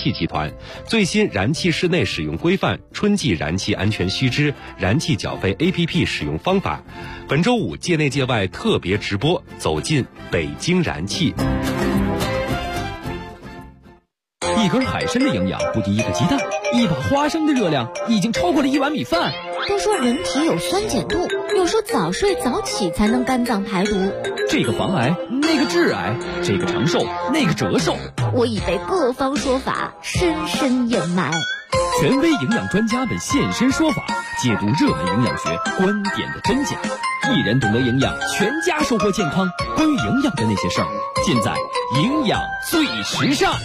气集团最新燃气室内使用规范、春季燃气安全须知、燃气缴费 APP 使用方法。本周五界内界外特别直播，走进北京燃气。 一根海参的营养不敌一个鸡蛋，一把花生的热量已经超过了1碗米饭。 都说人体有酸碱度，有时候早睡早起才能肝脏排毒。 这个防癌，那个致癌，这个长寿，那个折寿。 我已被各方说法深深掩埋。 权威营养专家们现身说法，解读热门营养学观点的真假。一人懂得营养，全家收获健康。关于营养的那些事儿，尽在营养最时尚。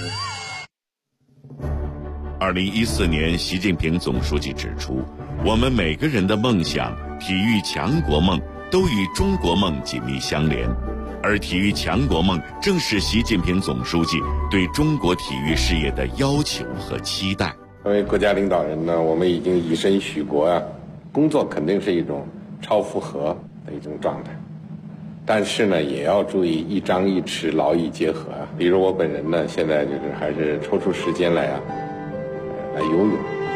2014年，习近平总书记指出，我们每个人的梦想、体育强国梦都与中国梦紧密相连，而体育强国梦正是习近平总书记对中国体育事业的要求和期待。 作为国家领导人呢，我们已经以身许国啊，工作肯定是一种超负荷的一种状态，但是呢，也要注意一张一弛，劳逸结合啊。比如我本人呢，现在就是还是抽出时间来游泳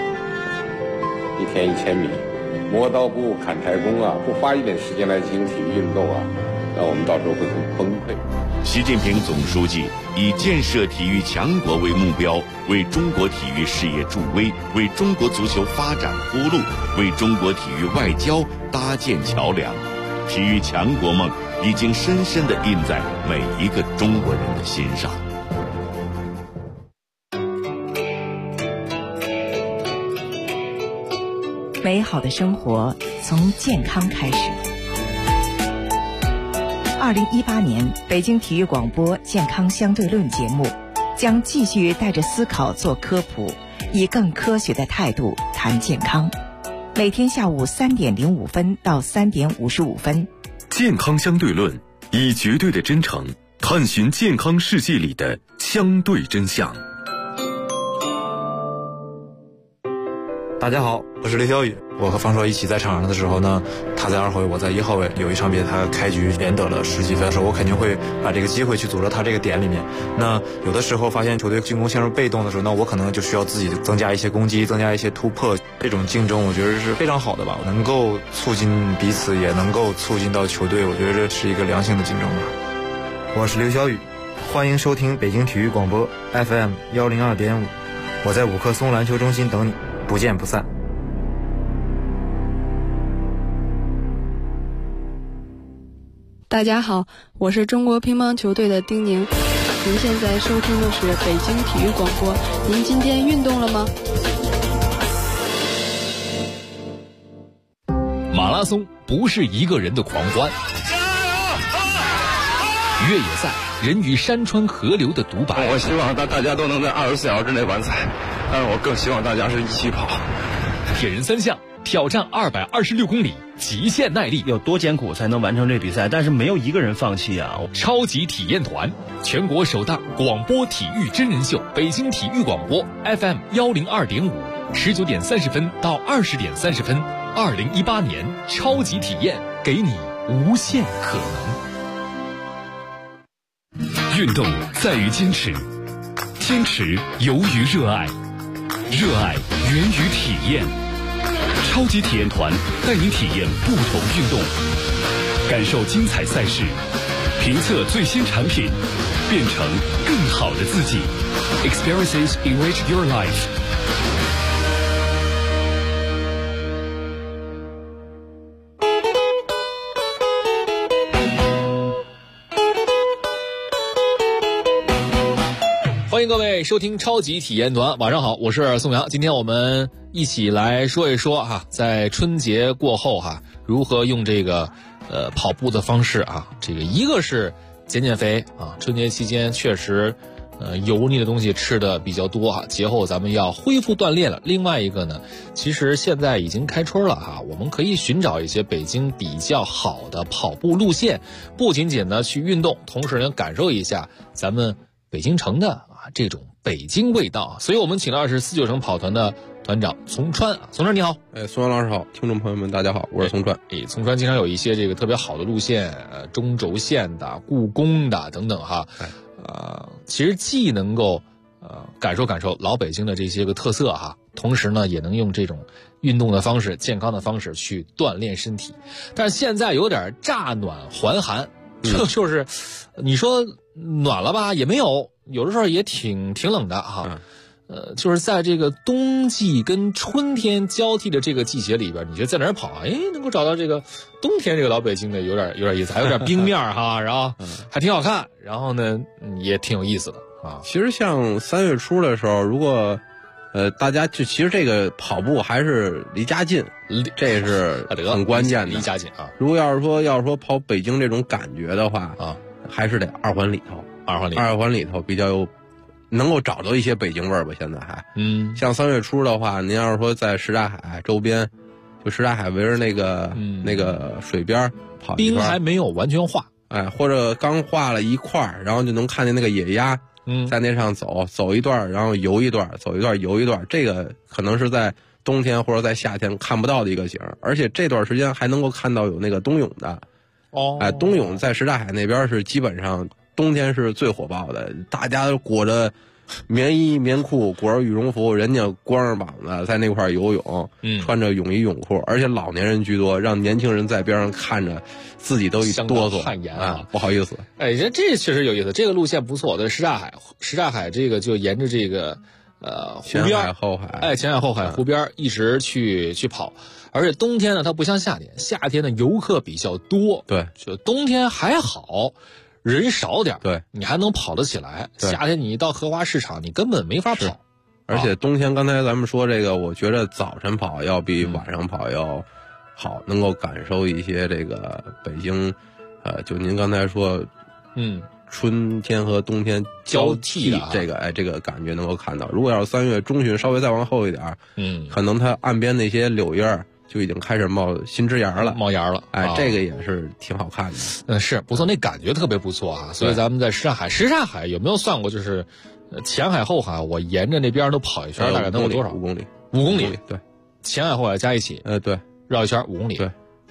，1天1000米，磨刀不误砍柴工啊，不花一点时间来进行体育运动啊，那我们到时候会很崩溃。 习近平总书记以建设体育强国为目标，为中国体育事业助威，为中国足球发展铺路，为中国体育外交搭建桥梁。体育强国梦已经深深地印在每一个中国人的心上。 美好的生活从健康开始。2018年北京体育广播健康相对论节目将继续带着思考做科普，以更科学的态度谈健康。每天下午3点05分到3点55分。 健康相对论，以绝对的真诚探寻健康世界里的相对真相。 大家好，我是刘晓宇。我和方硕一起在场上的时候呢，他在2号位，我在1号位。有一场比赛他开局连得了10几分的时候，我肯定会把这个机会去组织他这个点里面。那有的时候发现球队进攻陷入被动的时候，那我可能就需要自己增加一些攻击，增加一些突破。这种竞争我觉得是非常好的吧，能够促进彼此，也能够促进到球队，我觉得这是一个良性的竞争吧。 我是刘晓宇，欢迎收听北京体育广播 FM 102.5，我在5棵松篮球中心等你，不见不散。 大家好，我是中国乒乓球队的丁宁。您现在收听的是北京体育广播。您今天运动了吗？ 马拉松不是一个人的狂欢，越野赛人与山川河流的独白。 我希望大家都能在24小时之内完赛，但是我更希望大家是一起跑。 铁人3项挑战226公里，极限耐力， 有多艰苦才能完成这比赛，但是没有一个人放弃啊！ 超级体验团，全国首档广播体育真人秀，北京体育广播 FM 102.5，19点30分到20点30分，2018年超级体验，给你无限可能。运动在于坚持，坚持由于热爱，热爱源于体验。超级体验团带您体验不同运动，感受精彩赛事，评测最新产品，变成更好的自己。Experiences enrich your life。欢迎各位收听超级体验团，晚上好，我是宋阳。今天我们一起来说一说哈，在春节过后哈，如何用这个跑步的方式啊，这个一个是减肥啊，春节期间确实油腻的东西吃的比较多啊，节后咱们要恢复锻炼了。另外一个呢，其实现在已经开春了哈，我们可以寻找一些北京比较好的跑步路线，不仅仅呢去运动，同时呢感受一下咱们北京城的这种北京味道。所以我们请到的是49城跑团的团长丛川。丛川你好。 宋阳老师好，听众朋友们大家好，我是丛川。 丛川经常有一些这个特别好的路线，中轴线的、故宫的等等哈。其实既能够感受感受老北京的这些个特色哈，同时呢也能用这种运动的方式、健康的方式去锻炼身体。但是现在有点乍暖还寒，这就是你说暖了吧也没有，有的时候也挺冷的哈。就是在这个冬季跟春天交替的这个季节里边，你觉得在哪儿跑能够找到这个冬天这个老北京的有点意思，还有点冰面哈，然后还挺好看，然后呢也挺有意思的啊。 其实像3月初的时候，如果大家其实这个跑步还是离家近，这是很关键的。 离家近啊！ 如果要是说跑北京这种感觉的话啊，还是得2环里头，2环里头比较有。能够找到一些北京味儿吧，现在还，像3月初的话，您要是说在什刹海周边，就什刹海围着那个水边跑一圈， 冰还没有完全化， 或者刚化了一块，然后就能看见那个野鸭，在那上走一段，然后游一段，走一段游一段，这个可能是在冬天或者在夏天看不到的一个景，而且这段时间还能够看到有那个冬泳的，冬泳在什刹海那边是基本上。冬天是最火爆的，大家裹着棉衣棉裤，裹着羽绒服，人家光着膀子在那块游泳，穿着泳衣泳裤，而且老年人居多，让年轻人在边上看着，自己都一哆嗦， 汗颜啊， 不好意思。 这确实有意思，这个路线不错。在什刹海这个就沿着这个湖边前海后海， 前海后海湖边一直去跑，而且冬天呢，它不像夏天，夏天呢游客比较多， 对， 就冬天还好。人少点， 对， 你还能跑得起来。夏天你一到荷花市场，你根本没法跑。 而且冬天，刚才咱们说这个，我觉得早晨跑要比晚上跑要好，能够感受一些这个北京，就您刚才说，春天和冬天交替这个感觉能够看到。如果要是3月中旬稍微再往后一点，可能它岸边那些柳叶就已经开始冒新枝芽了，这个也是挺好看的。 是不错，那感觉特别不错啊。所以咱们在什刹海有没有算过，就是前海后海，我沿着那边都跑一圈，大概能有多少 ？5公里。 5公里， 对， 前海后海加一起， 对， 绕一圈5公里， 对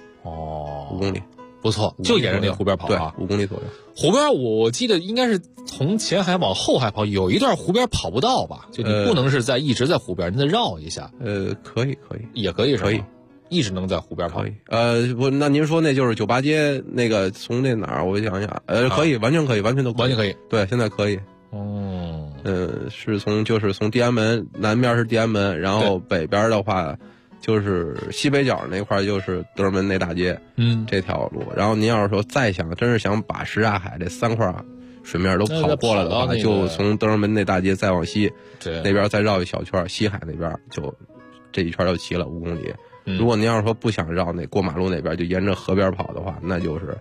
，5 公里， 不错，就沿着那湖边跑啊 ，5公里左右。 湖边我记得应该是从前海往后海跑，有一段湖边跑不到吧？就你不能是一直在湖边，你得绕一下。 可以， 也可以是吧？一直能在湖边跑。 那您说那就是酒吧街那个从那哪儿？我想想，可以，完全可以，完全都可以， 完全可以。 对，现在可以。是从地安门南边是地安门，然后北边的话就是西北角那块就是德尔门内大街，这条路。然后您要是说真是想把什刹海这3块水面都跑过来的话，就从德尔门内大街再往西，那边再绕一小圈，西海那边就这一圈就齐了5公里。如果您要是说不想绕过马路那边，就沿着河边跑的话，那就是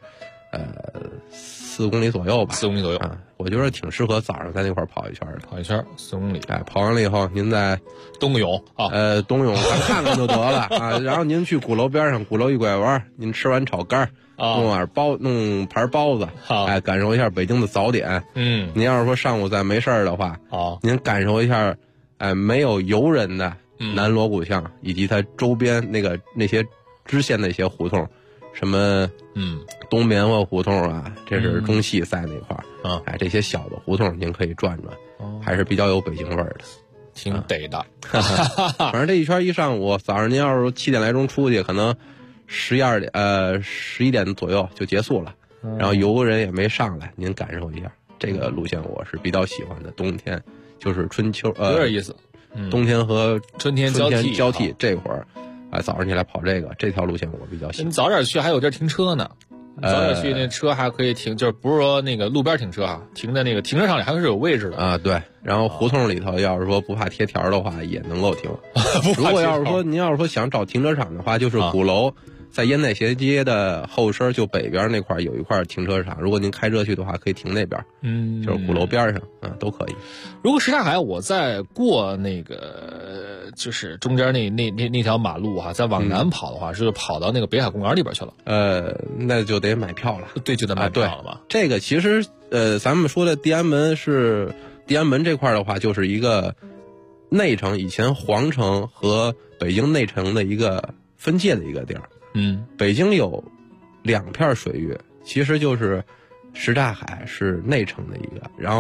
4公里左右吧。 4公里左右我觉得挺适合早上在那块跑一圈的。 跑一圈4公里， 跑完了以后，您再冬泳啊， 冬泳看看就得了啊。然后您去鼓楼边上，鼓楼一拐弯，您吃完炒肝，弄盘包子，感受一下北京的早点。您要是说上午再没事儿的话，您感受一下，没有游人的南锣鼓巷以及它周边那些支线的一些胡同，什么东棉花胡同啊，这是中戏在那块儿这些小的胡同您可以转转，还是比较有北京味儿的， 挺得的。 反正这一圈一上午，早上您要是7点来钟出去，可能11点左右就结束了，然后游人也没上来，您感受一下这个路线，我是比较喜欢的。冬天就是春秋， 有点意思。 冬天和春天交替这会儿，早上起来跑这条路线我比较喜欢。 你早点去还有地儿停车呢，早点去那车还可以停，就是不是说那个路边停车停在那个停车场里还是有位置的啊。对，然后胡同里头要是说不怕贴条的话，也能够停。如果要是说您要是说想找停车场的话，就是鼓楼。在烟袋斜街的后身，就北边那块有一块停车场，如果您开车去的话，可以停那边，就是鼓楼边上，都可以。 如果什刹海，我在过那个就是中间那条马路再往南跑的话，是跑到那个北海公园里边去了。 那就得买票了。 对，就得买票了吧。 这个其实咱们说的地安门这块的话，就是一个内城，以前皇城和北京内城的一个分界的一个地儿。北京有2片水域，其实就是什刹海是内城的一个，然后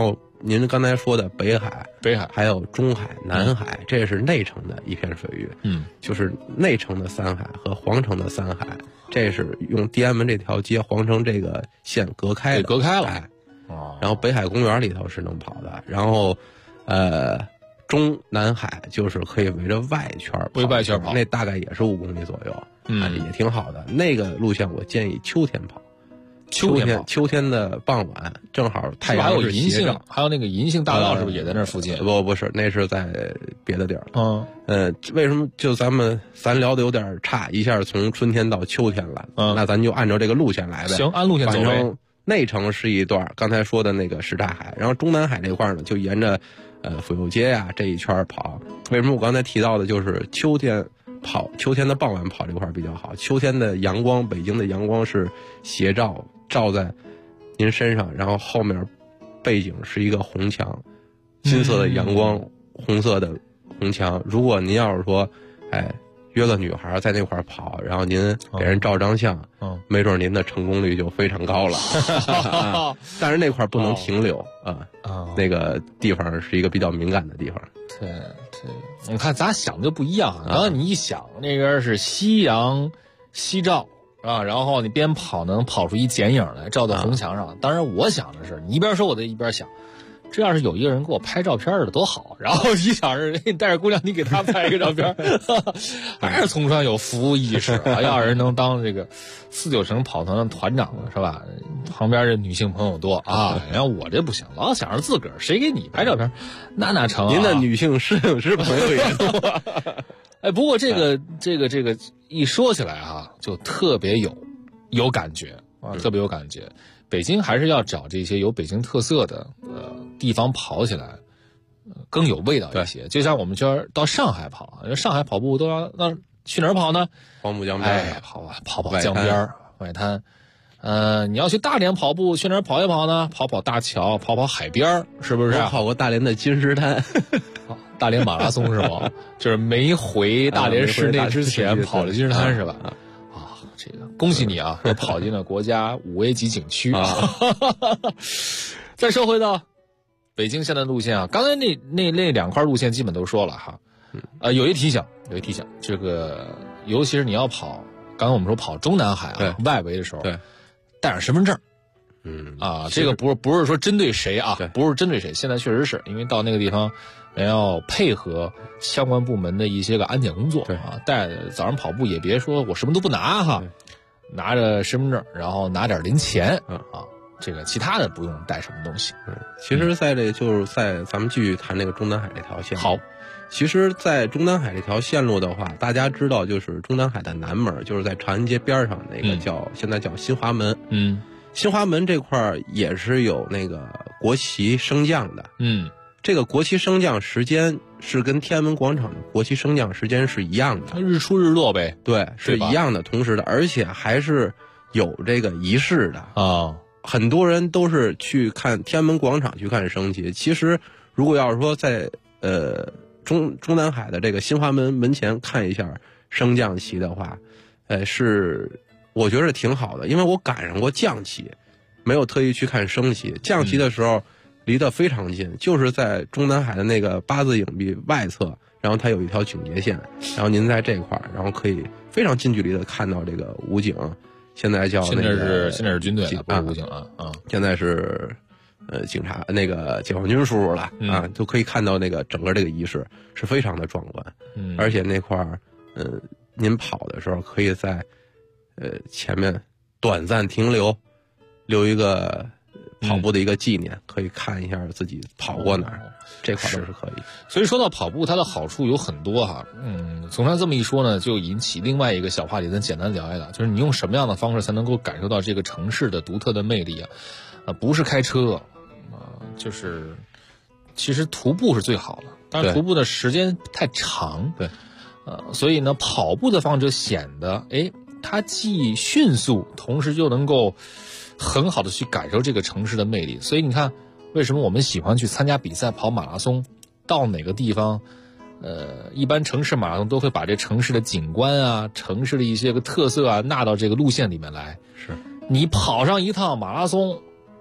您刚才说的北海还有中海、南海，这是内城的一片水域。就是内城的三海和皇城的三海，这是用地安门这条街、皇城这个线隔开的， 隔开了。 然后北海公园里头是能跑的，然后中南海就是可以围着外圈跑，那大概也是5公里左右，也挺好的。那个路线我建议秋天跑。秋天的傍晚，正好太阳是斜照。 还有那个银杏大道是不是也在那附近？ 不是，那是在别的地儿。为什么就咱聊的有点差，一下从春天到秋天了？那咱就按照这个路线来呗。 行，按路线走呗。 反正内城是一段，刚才说的那个什刹海，然后中南海这块呢，就沿着府右街呀这一圈跑。为什么我刚才提到的就是秋天的傍晚跑这块比较好？秋天的阳光，北京的阳光是斜照在您身上，然后后面背景是一个红墙，金色的阳光，红色的红墙。如果您要是说，约个女孩在那块跑，然后您给人照张相，没准您的成功率就非常高了。但是那块不能停留那个地方是一个比较敏感的地方。 对，你看咱想的就不一样啊。然后你一想，那边是夕阳夕照。然后你边跑能跑出一剪影来，照在红墙上。当然，我想的是，你一边说我就一边想，这要是有一个人给我拍照片的多好。然后一想是，你带着姑娘，你给她拍一个照片，还是从川有服务意识啊！要是能当这个49城跑团的团长是吧？旁边这女性朋友多啊，然后我这不行，老想着自个儿，谁给你拍照片？那哪成啊？ 您的女性摄影师朋友也多。 不过这个一说起来就特别有感觉啊，特别有感觉。北京还是要找这些有北京特色的地方跑起来，更有味道一些。就像我们到上海跑，上海跑步都要去哪儿跑呢？ 黄浦江边跑江边外滩。你要去大连跑步，去哪儿跑一跑呢？跑大桥，跑海边，是不是？ 我跑过大连的金石滩。 大连马拉松是吗？就是没回大连市内之前跑了金石滩是吧？这个恭喜你啊，又跑进了国家5A级景区啊！再说回到北京现在路线啊，刚才那2块路线基本都说了哈。有一提醒，这个尤其是你要跑，刚才我们说跑中南海外围的时候，带上身份证。这个不是说针对谁啊，不是针对谁，现在确实是因为到那个地方。人要配合相关部门的一些个安检工作早上跑步也别说我什么都不拿拿着身份证，然后拿点零钱这个其他的不用带什么东西。 其实在咱们继续谈这个中南海这条线。 好， 其实在中南海这条线路的话，大家知道就是中南海的南门，就是在长安街边上那个现在叫新华门。新华门这块也是有那个国旗升降的。这个国旗升降时间是跟天安门广场的国旗升降时间是一样的， 日出日落呗。 对，是一样的，同时的，而且还是有这个仪式的很多人都是去看天安门广场去看升旗。其实，如果要是说在中南海的这个新华门门前看一下升降旗的话，我觉得挺好的，因为我赶上过降旗，没有特意去看升旗。降旗的时候。离得非常近，就是在中南海的那个8字影壁外侧，然后它有一条警戒线，然后您在这块儿，然后可以非常近距离的看到这个武警，现在是军队了，不是武警了现在是警察那个解放军叔叔了就可以看到那个整个这个仪式是非常的壮观，而且那块儿您跑的时候可以在前面短暂停留一个。跑步的一个纪念，可以看一下自己跑过哪儿，这块都是可以。 所以说到跑步，它的好处有很多从他这么一说呢，就引起另外一个小话题，咱简单聊一聊，就是你用什么样的方式才能够感受到这个城市的独特的魅力不是开车就是其实徒步是最好的，但是徒步的时间太长， 对， 所以呢，跑步的方式显得它既迅速，同时又能够。很好的去感受这个城市的魅力，所以你看，为什么我们喜欢去参加比赛跑马拉松？到哪个地方，一般城市马拉松都会把这城市的景观城市的一些个特色纳到这个路线里面来。 是， 你跑上一趟马拉松，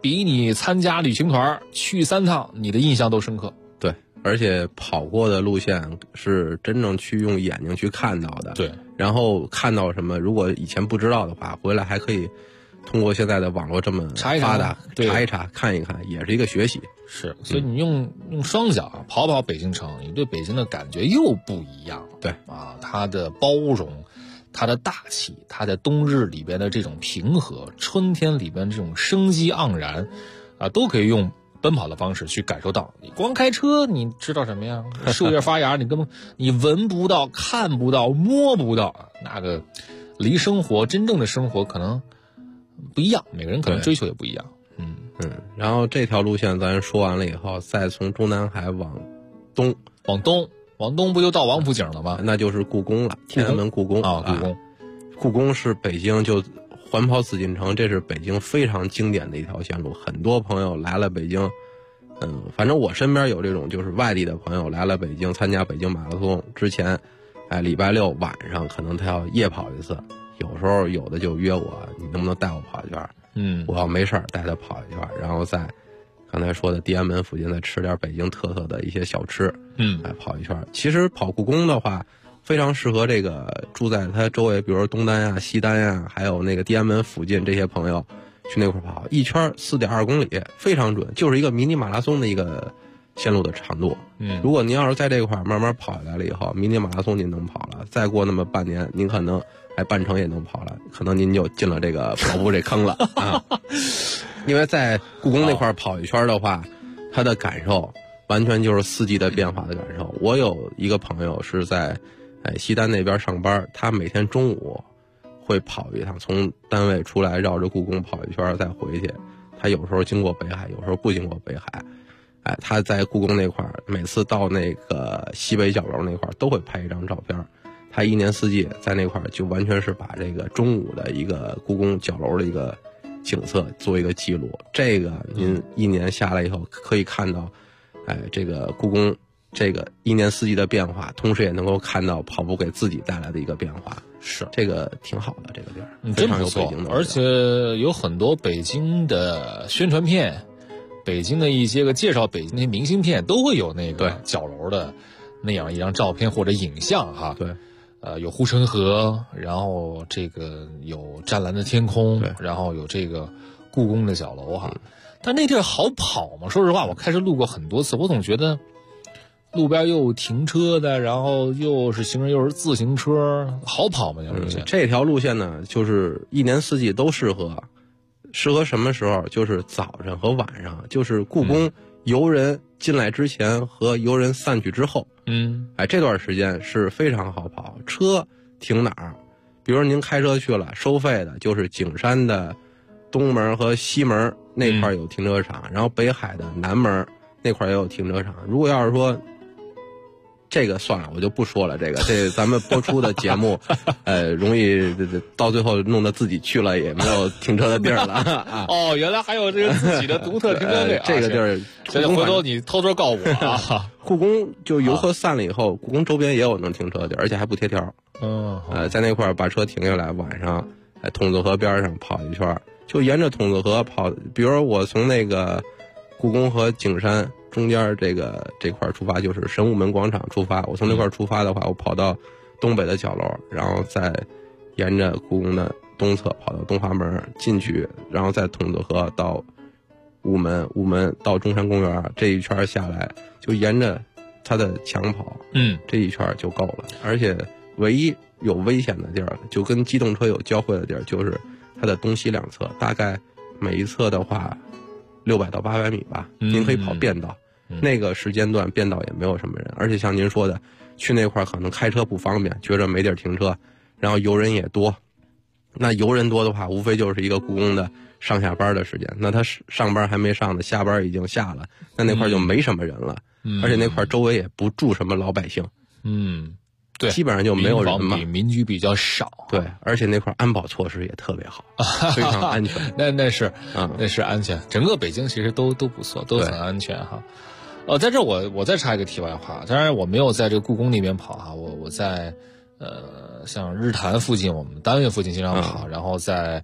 比你参加旅行团去3趟，你的印象都深刻。 对，而且跑过的路线是真正去用眼睛去看到的。 对， 然后看到什么，如果以前不知道的话，回来还可以通过现在的网络这么发达，查一查，看一看，也是一个学习。 是，所以你用双脚跑跑北京城，你对北京的感觉又不一样了。 对啊，它的包容，它的大气，它在冬日里边的这种平和，春天里边这种生机盎然，啊，都可以用奔跑的方式去感受到。你光开车，你知道什么呀？树叶发芽，你根本你闻不到、看不到、摸不到，那个离生活真正的生活可能不一样，每个人可能追求也不一样。 然后这条路线咱说完了以后，再从中南海往东不就到王府井了吗？ 那就是故宫了，天安门故宫啊， 故宫是北京就环跑紫禁城，这是北京非常经典的一条线路，很多朋友来了北京，反正我身边有这种就是外地的朋友来了北京参加北京马拉松之前，礼拜六晚上可能他要夜跑一次，有时候有的就约我，你能不能带我跑一圈？我要没事儿带他跑一圈，然后在刚才说的地安门附近再吃点北京特色的一些小吃，来跑一圈。其实跑故宫的话，非常适合这个住在它周围，比如说东单呀、西单呀，还有那个地安门附近这些朋友去那块跑，一圈4.2公里，非常准，就是一个迷你马拉松的一个线路的长度。如果您要是在这块慢慢跑下来了以后，迷你马拉松您能跑了，再过那么半年，您可能半程也能跑了，可能您就进了这个跑步这坑了啊！因为在故宫那块跑一圈的话，他的感受完全就是四季的变化的感受。我有一个朋友是在西单那边上班，他每天中午会跑一趟，从单位出来绕着故宫跑一圈再回去。他有时候经过北海，有时候不经过北海。他在故宫那块每次到那个西北角楼那块都会拍一张照片。他一年四季在那块就完全是把这个中午的一个故宫角楼的一个景色做一个记录。这个您一年下来以后可以看到，这个故宫这个一年四季的变化，同时也能够看到跑步给自己带来的一个变化。 是这个挺好的，这个地儿非常有北京的味道， 而且有很多北京的宣传片，北京的一些个介绍北京的明信片都会有那个角楼的那样一张照片或者影像哈。 对。 有护城河，然后这个有湛蓝的天空，然后有这个故宫的角楼哈。但那地儿好跑吗？说实话，我开车路过很多次，我总觉得路边又有停车的，然后又是行人又是自行车，好跑吗？ 这条路线呢，就是一年四季都适合。适合什么时候？就是早上和晚上，就是故宫游人进来之前和游人散去之后。这段时间是非常好跑，车停哪儿？比如您开车去了，收费的就是景山的东门和西门那块有停车场，然后北海的南门那块也有停车场。如果要是说这个算了，我就不说了。这咱们播出的节目，容易到最后弄得自己去了也没有停车的地儿了。 哦，原来还有这个自己的独特停车位。 这个地儿， 这回头你偷偷告诉我啊。 故宫就游客散了以后，故宫周边也有能停车的地儿，而且还不贴条。在那块把车停下来，晚上筒子河边上跑一圈，就沿着筒子河跑。比如我从那个故宫和景山中间这块出发，就是神武门广场出发。我从那块出发的话，我跑到东北的角楼，然后再沿着故宫的东侧跑到东华门进去，然后再筒子河到午门，午门到中山公园，这一圈下来就沿着它的墙跑，这一圈就够了。而且唯一有危险的地儿，就跟机动车有交汇的地儿，就是它的东西两侧，大概每一侧的话600到800米吧，您可以跑便道。那个时间段便道也没有什么人，而且像您说的，去那块可能开车不方便，觉着没地儿停车，然后游人也多。那游人多的话，无非就是一个故宫的上下班的时间。那他上班还没上呢，下班已经下了，那块就没什么人了。而且那块周围也不住什么老百姓。 对， 基本上就没有人嘛， 民居比较少。 对，而且那块安保措施也特别好，非常安全。 那是安全，整个北京其实都不错，都很安全哈。在这我再插一个题外话，当然我没有在这个故宫那边跑哈，我在像日坛附近，我们单位附近经常跑，然后在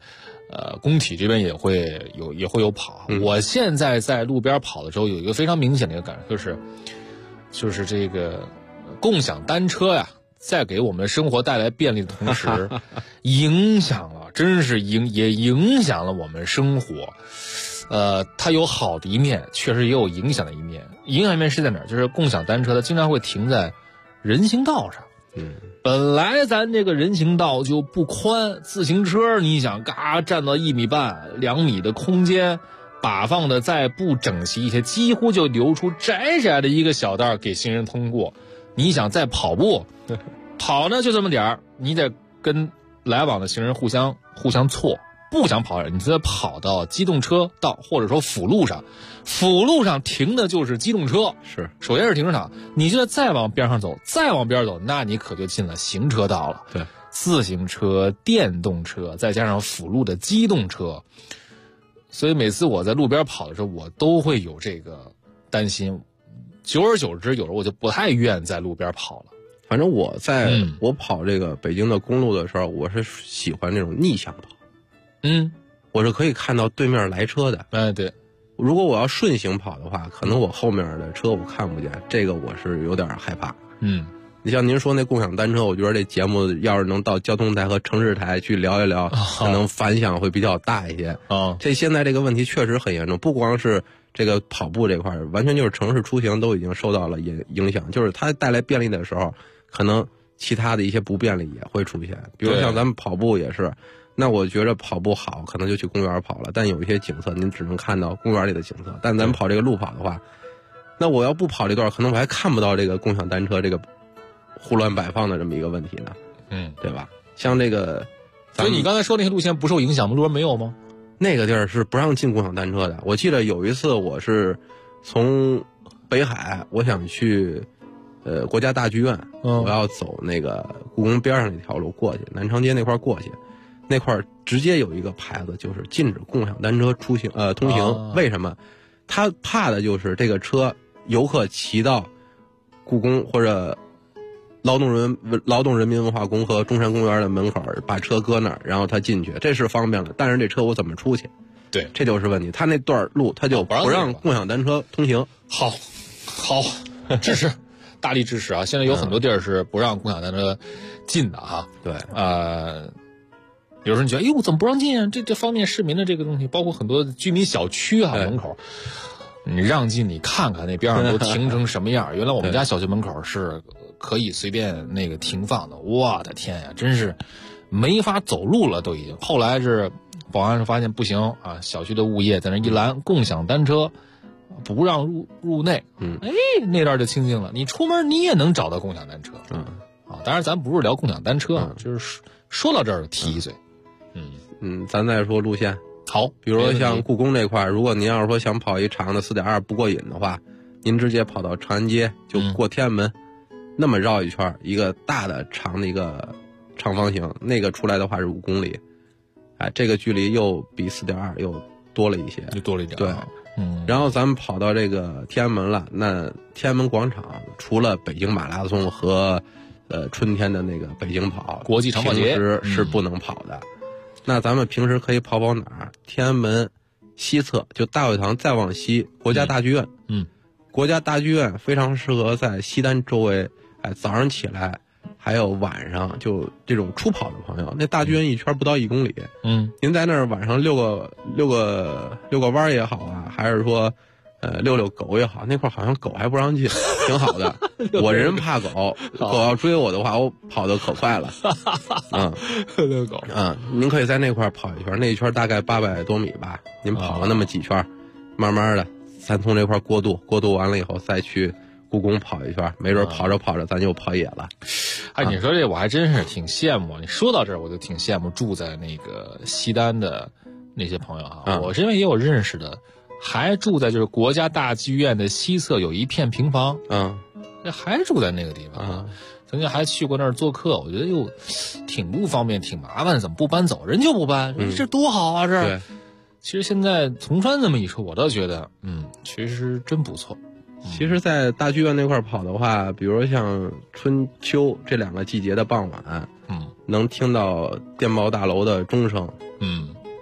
工体这边也会有跑。我现在在路边跑的时候，有一个非常明显的一个感受，就是这个共享单车呀，在给我们的生活带来便利的同时，影响了，真是也影响了我们生活。它有好的一面，确实也有影响的一面。影响一面是在哪儿？就是共享单车它经常会停在人行道上。本来咱这个人行道就不宽，自行车你想嘎占到1.5米、2米的空间，把放的再不整齐一些，几乎就留出窄窄的一个小道给行人通过。你想再跑步，跑呢就这么点儿，你得跟来往的行人互相错。不想跑，你就得跑到机动车道或者说辅路上，辅路上停的就是机动车， 是首先是停车场，你就得再往边上走，再往边走，那你可就进了行车道了。 对， 自行车、电动车，再加上辅路的机动车，所以每次我在路边跑的时候，我都会有这个担心。久而久之，有时候我就不太愿在路边跑了。 反正我跑这个北京的公路的时候，我是喜欢这种逆向跑。我是可以看到对面来车的。 对。 如果我要顺行跑的话，可能我后面的车我看不见，这个我是有点害怕。你像您说那共享单车，我觉得这节目要是能到交通台和城市台去聊一聊，可能反响会比较大一些。这现在这个问题确实很严重，不光是这个跑步这块，完全就是城市出行都已经受到了影响。就是它带来便利的时候，可能其他的一些不便利也会出现。比如像咱们跑步也是。那我觉着跑步好，可能就去公园跑了，但有一些景色您只能看到公园里的景色。但咱们跑这个路跑的话，那我要不跑这段，可能我还看不到这个共享单车这个胡乱摆放的这么一个问题呢。对吧？像这个， 所以你刚才说那些路线不受影响吗？路边没有吗？ 那个地儿是不让进共享单车的。我记得有一次我是从北海，我想去国家大剧院，我要走那个故宫边上那条路过去，南长街那块过去。那块直接有一个牌子，就是禁止共享单车通行。为什么？他怕的就是这个车游客骑到故宫或者劳动人民文化宫和中山公园的门口，把车搁那儿，然后他进去，这是方便了。但是这车我怎么出去？ 对， 这就是问题。他那段路他就不让共享单车通行。 好，支持，大力支持啊！现在有很多地儿是不让共享单车进的啊。 对， 有时候你觉得，怎么不让进啊？这方面市民的这个东西，包括很多居民小区啊门口，你让进，你看看那边上都停成什么样。原来我们家小区门口是可以随便那个停放的，我的天呀，真是没法走路了都已经。后来是保安发现不行啊，小区的物业在那一拦，共享单车不让入内。那段就清静了，你出门你也能找到共享单车。当然咱不是聊共享单车，就是说到这儿提一嘴。 咱再说路线。 好， 比如说像故宫这块，如果您要是说想跑一长的4.2不过瘾的话，您直接跑到长安街就过天安门，那么绕一圈，一个大的长的一个长方形，那个出来的话是5公里，这个距离又比4.2又多了一些， 又多了一点。 对，然后咱们跑到这个天安门了，那天安门广场除了北京马拉松和春天的那个北京跑国际长跑节平时是不能跑的。那咱们平时可以跑哪儿？天安门西侧就大会堂再往西，国家大剧院。国家大剧院非常适合在西单周围，早上起来还有晚上就这种初跑的朋友，那大剧院一圈不到1公里。您在那儿晚上遛个弯也好啊，还是说遛遛狗也好，那块好像狗还不让进，挺好的。我人怕狗，狗要追我的话，我跑得可快了。 遛狗。 您可以在那块跑一圈，那一圈大概800多米吧。您跑了那么几圈，慢慢的，咱从这块过渡完了以后，再去故宫跑一圈，没准跑着跑着咱就跑野了。 你说这我还真是挺羡慕。你说到这儿，我就挺羡慕住在那个西单的那些朋友啊。我身边也有认识的。还住在就是国家大剧院的西侧有一片平房，还住在那个地方。曾经还去过那儿做客，我觉得挺不方便，挺麻烦，怎么不搬走？人就不搬，这多好啊！这其实现在从川这么一说，我倒觉得，其实真不错。 其实，在大剧院那块跑的话，比如像春秋这2个季节的傍晚，能听到电报大楼的钟声，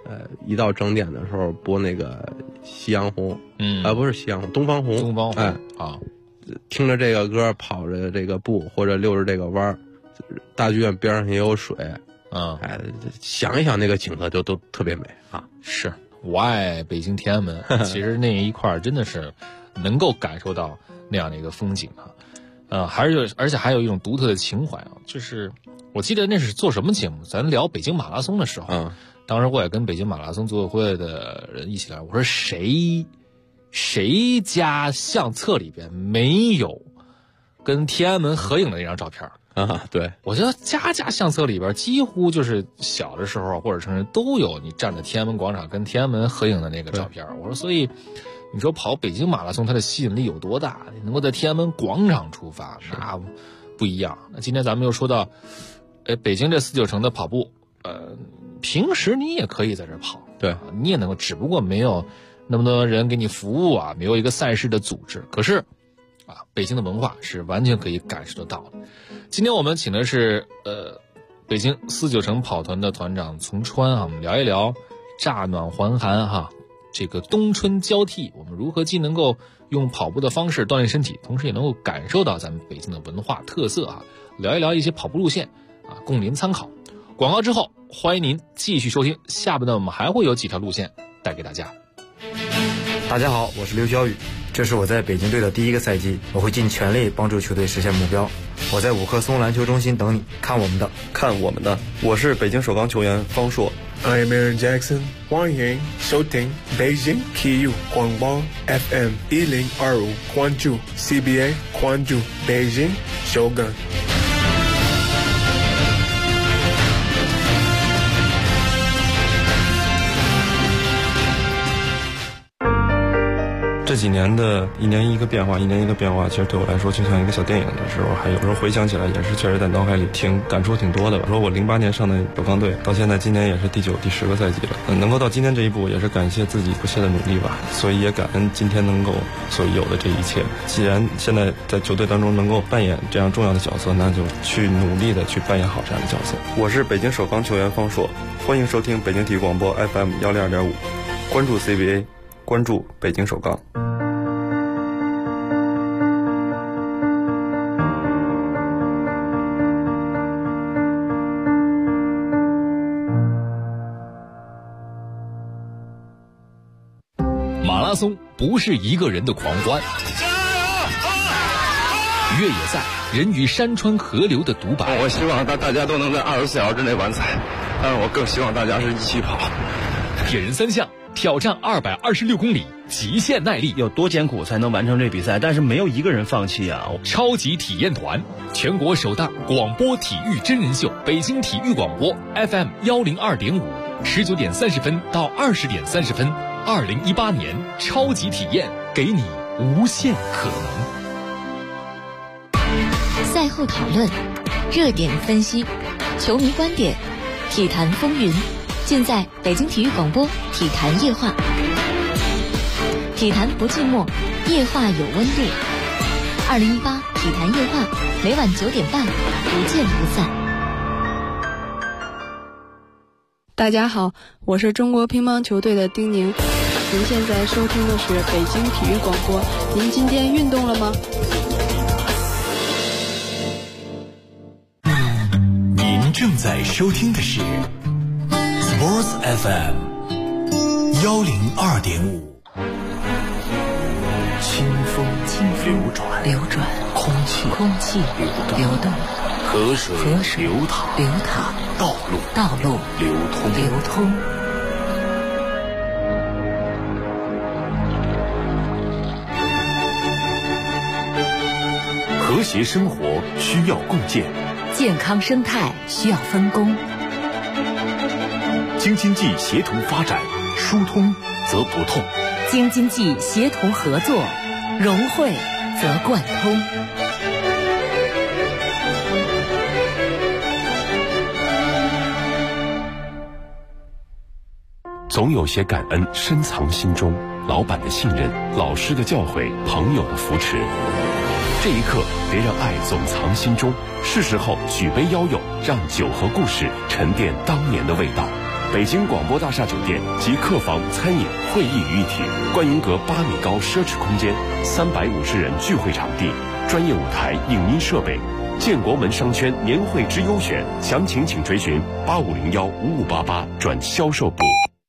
一到整点的时候播那个夕阳红，不是夕阳红，东方红，听着这个歌跑着这个步或者溜着这个弯儿，大剧院边上也有水，想一想那个景色就都特别美啊。 是我爱北京天安门，其实那一块真的是能够感受到那样的一个风景啊，而且还有一种独特的情怀啊，就是我记得那是做什么节目，咱聊北京马拉松的时候，当时我也跟北京马拉松组委会的人一起聊，我说谁家相册里边没有跟天安门合影的那张照片啊？对， 我觉得家相册里边几乎就是小的时候或者成人都有你站在天安门广场跟天安门合影的那个照片。我说，所以你说跑北京马拉松它的吸引力有多大？你能够在天安门广场出发，那不一样。那今天咱们又说到，北京这4-9城的跑步，平时你也可以在这跑， 对， 你也能够，只不过没有那么多人给你服务啊，没有一个赛事的组织。可是北京的文化是完全可以感受得到的。今天我们请的是北京4-9城跑团的团长丛川啊，我们聊一聊乍暖还寒哈，这个冬春交替，我们如何既能够用跑步的方式锻炼身体，同时也能够感受到咱们北京的文化特色啊，聊一聊一些跑步路线啊，供您参考。广告之后，欢迎您继续收听下半段，我们还会有几条路线带给大家。 大家好，我是刘晓宇，这是我在北京队的第1个赛季，我会尽全力帮助球队实现目标。我在五棵松篮球中心等你，看我们的。 我是北京首钢球员方硕。 I am Aaron Jackson， 欢迎收听北京体育广播 FM 1025，关注 CBA， 关注北京首钢。 这几年的一年一个变化，其实对我来说就像一个小电影的时候，还有时候回想起来也是确实在脑海里感触挺多的吧。说我08年上的首钢队，到现在今年也是第9、第10个赛季了，能够到今天这一步，也是感谢自己不懈的努力吧。所以也感恩今天能够所有的这一切。既然现在在球队当中能够扮演这样重要的角色，那就去努力的去扮演好这样的角色。我是北京首钢球员方硕，欢迎收听北京体育广播 FM 102.5，关注 CBA， 关注北京首钢。 马拉松不是一个人的狂欢，越野赛人与山川河流的独白。 我希望大家都能在24小时之内完赛，但是我更希望大家是一起跑。 铁人3项挑战226公里，极限耐力， 有多艰苦才能完成这比赛？但是没有一个人放弃啊！ 超级体验团，全国首档广播体育真人秀，北京体育广播 FM 102.5， 19点30分到20点30分。2018年超级体验，给你无限可能。 赛后讨论，热点分析，球迷观点，体坛风云，尽在北京体育广播体坛夜话。体坛不寂寞，夜话有温度。2018体坛夜话，每晚9点半，不见不散。 大家好，我是中国乒乓球队的丁宁。您现在收听的是北京体育广播。您今天运动了吗？ 您正在收听的是 Sports FM 102.5。清风流转，空气流动，河水流淌，道路流通。和谐生活需要共建， 健康生态需要分工。 京津冀协同发展，疏通则不痛； 京津冀协同合作，融汇则贯通。 总有些感恩深藏心中，老板的信任，老师的教诲，朋友的扶持。这一刻，别让爱总藏心中，是时候举杯邀友，让酒和故事沉淀当年的味道。 北京广播大厦酒店集客房、餐饮、会议于一体，观音阁8米高奢侈空间，350人聚会场地，专业舞台、影音设备。建国门商圈年会之优选，详情请垂询8501-5588转销售部。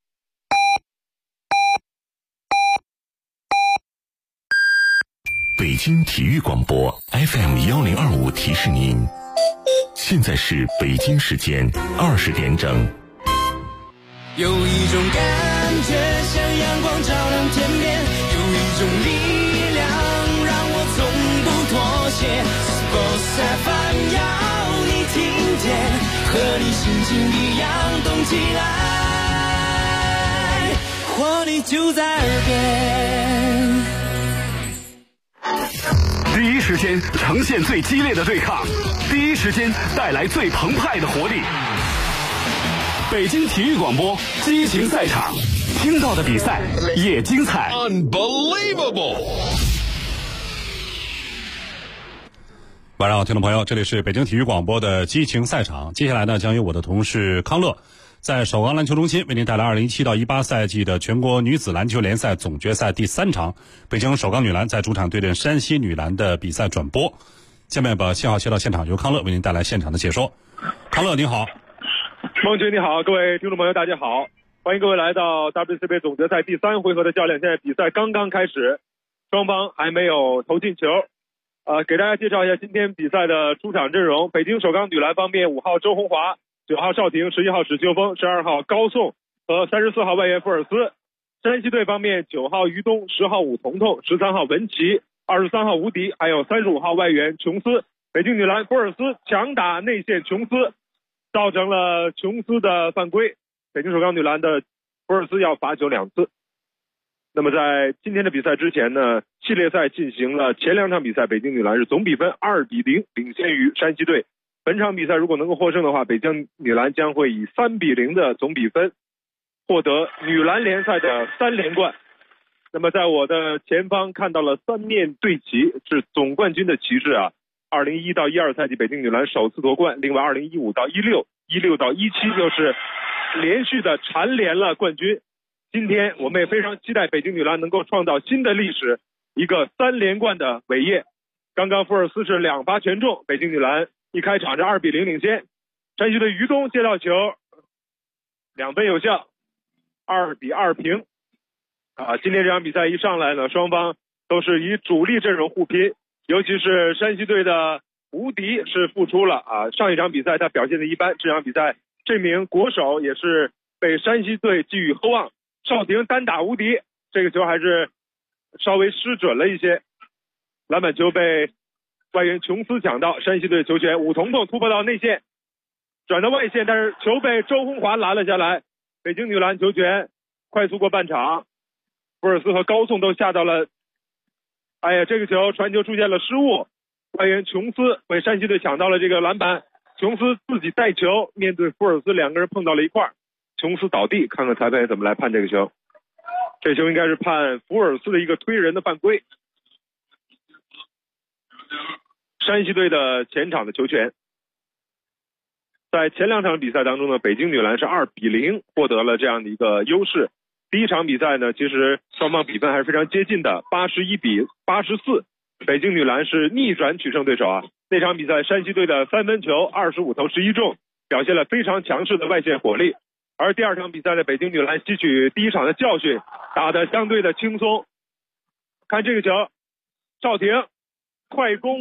北京体育广播 FM1025提示您，现在是北京时间20点整。 有一种感觉像阳光照亮天边，有一种力量让我从不妥协。Sports FM 要你听见，和你心情一样动起来，活力就在耳边。 第一时间呈现最激烈的对抗，第一时间带来最澎湃的活力。北京体育广播激情赛场，听到的比赛也精彩。 Unbelievable！ 晚上好，听众朋友，这里是北京体育广播的激情赛场。接下来呢，将由我的同事康乐在首钢篮球中心为您带来2017到18赛季的全国女子篮球联赛总决赛第3场，北京首钢女篮在主场对阵山西女篮的比赛转播。下面把信号切到现场，由康乐为您带来现场的解说。康乐，您好。 孟军你好，各位听众朋友大家好，欢迎各位来到 WCBA 总决赛第3回合的较量。现在比赛刚刚开始，双方还没有投进球。给大家介绍一下今天比赛的出场阵容。北京首钢女篮方面，5号周红华，9号邵婷，11号史秋峰，12号高颂和34号外援福尔斯。山西队方面，9号于东，10号武彤彤，13号文琪，23号吴迪，还有35号外援琼斯。北京女篮福尔斯强打内线琼斯，造成了琼斯的犯规。北京首钢女篮的福尔斯要罚球2次。那么在今天的比赛之前呢，系列赛进行了前2场比赛，北京女篮是总比分2-0领先于山西队。本场比赛如果能够获胜的话，北京女篮将会以3-0的总比分获得女篮联赛的3连冠。那么在我的前方看到了3面队旗，是总冠军的旗帜啊。2011到12赛季北京女篮首次夺冠，另外2015到16、16到17又是连续的蝉联了冠军。今天我们也非常期待北京女篮能够创造新的历史，一个3连冠的伟业。刚刚福尔斯是2罚全中，北京女篮一开场是2-0领先。山西队于东接到球，2分有效，2-2平。今天这场比赛一上来呢，双方都是以主力阵容互拼，尤其是山西队的吴迪是复出了上一场比赛他表现的一般，这场比赛这名国手也是被山西队寄予厚望。邵婷单打无敌，这个球还是稍微失准了一些，篮板球被外援琼斯抢到，山西队球权武彤彤突破到内线，转到外线，但是球被周红华拦了下来。北京女篮球权快速过半场，福尔斯和高颂都下到了，这个球传球出现了失误，外援琼斯为山西队抢到了这个篮板，琼斯自己带球，面对福尔斯2个人碰到了一块儿，琼斯倒地，看看裁判怎么来判这个球。这球应该是判福尔斯的一个推人的犯规。山西队的前场的球权。在前2场比赛当中呢，北京女篮是2-0获得了这样的一个优势。第一场比赛呢，其实双方比分还是非常接近的，81-84，北京女篮是逆转取胜对手那场比赛山西队的3分球25投11中，表现了非常强势的外线火力。而第2场比赛呢，北京女篮吸取第一场的教训，打得相对的轻松。看这个球，赵婷快攻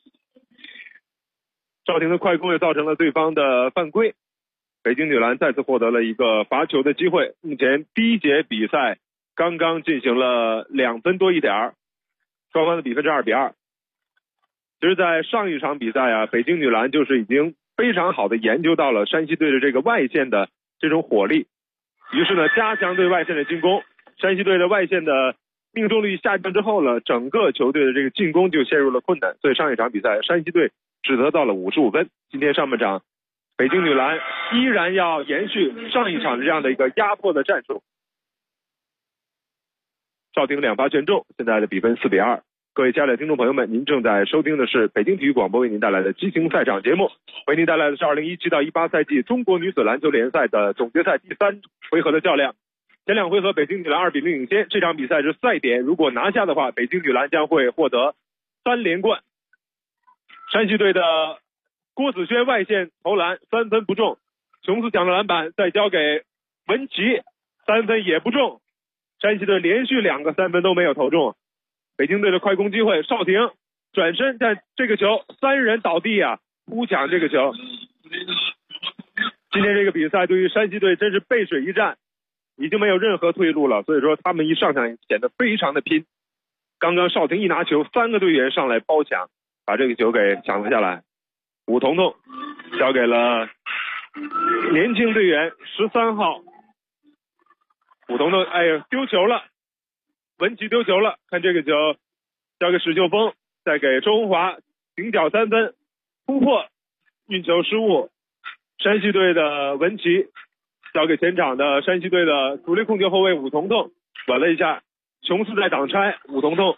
赵婷的快攻也造成了对方的犯规，北京女篮再次获得了一个罚球的机会。目前第1节比赛刚刚进行了2分多一点，双方的比分是2-2。其实在上一场比赛北京女篮就是已经非常好的研究到了山西队的这个外线的这种火力，于是呢加强对外线的进攻。山西队的外线的命中率下降之后呢，整个球队的这个进攻就陷入了困难，所以上一场比赛山西队只得到了55分。今天上半场北京女篮依然要延续上一场这样的一个压迫的战术。赵婷2罚全中，现在的比分4-2。 各位亲爱的听众朋友们，您正在收听的是北京体育广播为您带来的激情赛场节目，为您带来的是2017到18赛季中国女子篮球联赛的总决赛第3回合的较量。前2回合北京女篮2比0领先，这场比赛是赛点，如果拿下的话，北京女篮将会获得3连冠。山西队的郭子轩外线投篮3分不中，琼斯抢的篮板再交给文琪，3分也不中，山西队连续2个3分都没有投中。北京队的快攻机会，邵婷转身，但这个球3人倒地啊，扑抢这个球。今天这个比赛对于山西队真是背水一战，已经没有任何退路了，所以说他们一上场显得非常的拼。刚刚邵婷一拿球，3个队员上来包抢，把这个球给抢了下来。武彤彤交给了年轻队员13号，武彤彤丢球了，文琪丢球了，看这个球交给史秀峰，再给周红华顶角3分，突破运球失误，山西队的文琪交给前场的山西队的主力控球后卫武彤彤，稳了一下，琼斯在挡拆，武彤彤，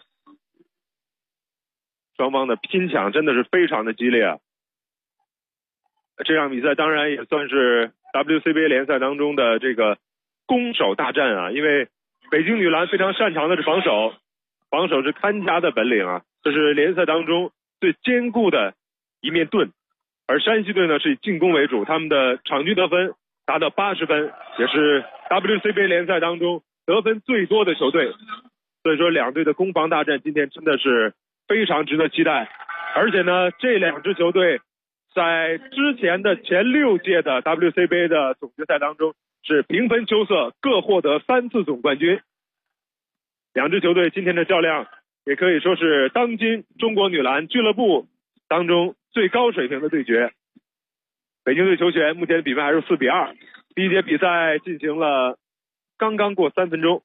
双方的拼抢真的是非常的激烈啊。这场比赛当然也算是 WCBA 联赛当中的这个攻守大战啊，因为北京女篮非常擅长的是防守，防守是看家的本领啊，这是联赛当中最坚固的一面盾。而山西队呢是以进攻为主，他们的场均得分达到80分，也是 WCBA 联赛当中得分最多的球队。所以说两队的攻防大战今天真的是非常值得期待。而且呢，这2支球队在之前的前6届的 WCBA 的总决赛当中是平分秋色，各获得3次总冠军。2支球队今天的较量也可以说是当今中国女篮俱乐部当中最高水平的对决。北京队球权目前比分还是4比2。第一节比赛进行了刚刚过3分钟，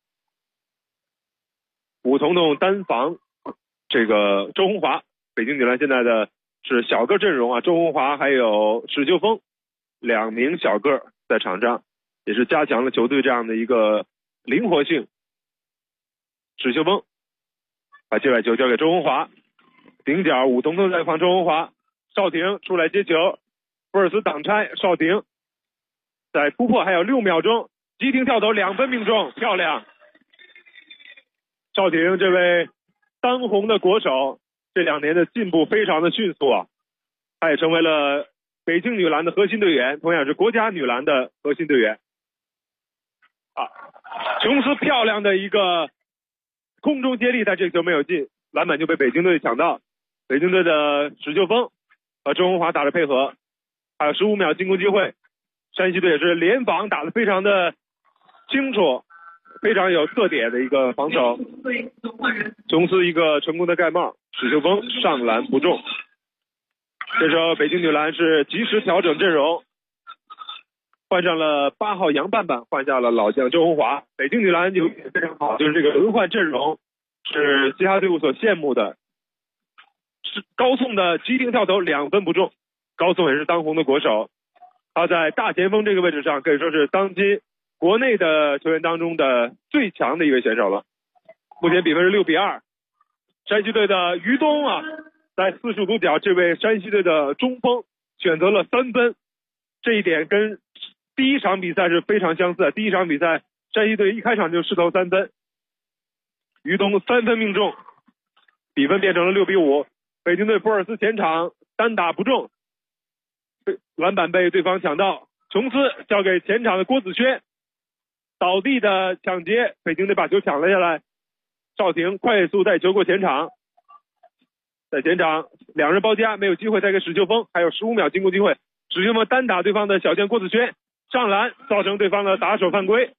武彤彤单防这个周红华，北京女篮现在的是小个阵容啊，周红华还有史秀峰2名小个在场上，也是加强了球队这样的一个灵活性。史秀峰把接外球交给周红华，顶角武彤彤在防周红华，邵婷出来接球，布尔斯挡拆，邵婷在突破还有6秒钟，急停跳投2分命中，漂亮。邵婷这位当红的国手这2年的进步非常的迅速啊，他也成为了北京女篮的核心队员，同样是国家女篮的核心队员啊。琼斯漂亮的一个空中接力，但这个球没有进，篮板就被北京队抢到。北京队的史秀峰和周红华打了配合，还有15秒进攻机会，山西队也是联防打得非常的清楚，非常有特点的一个防守。琼斯一个成功的盖帽，史秀峰上篮不中。这时候北京女篮是及时调整阵容，换上了8号杨半半，换下了老将周红华。北京女篮有一点非常好，就是这个轮换阵容是其他队伍所羡慕的。是高颂的急停跳投2分不中，高颂也是当红的国手，他在大前锋这个位置上可以说是当今国内的球员当中的最强的一位选手了。目前比分是6比2。山西队的于东啊，在45度角，这位山西队的中锋选择了3分，这一点跟第一场比赛是非常相似的。第一场比赛山西队一开场就试投3分，于东3分命中，比分变成了6比5。北京队博尔斯前场单打不中，篮板被对方抢到，琼斯交给前场的郭子轩，倒地的抢劫，北京队把球抢了下来。赵婷快速带球过前场，在前场2人包夹，没有机会再给史秀峰，还有15秒进攻机会，史秀峰单打对方的小将郭子轩，上篮造成对方的打手犯规。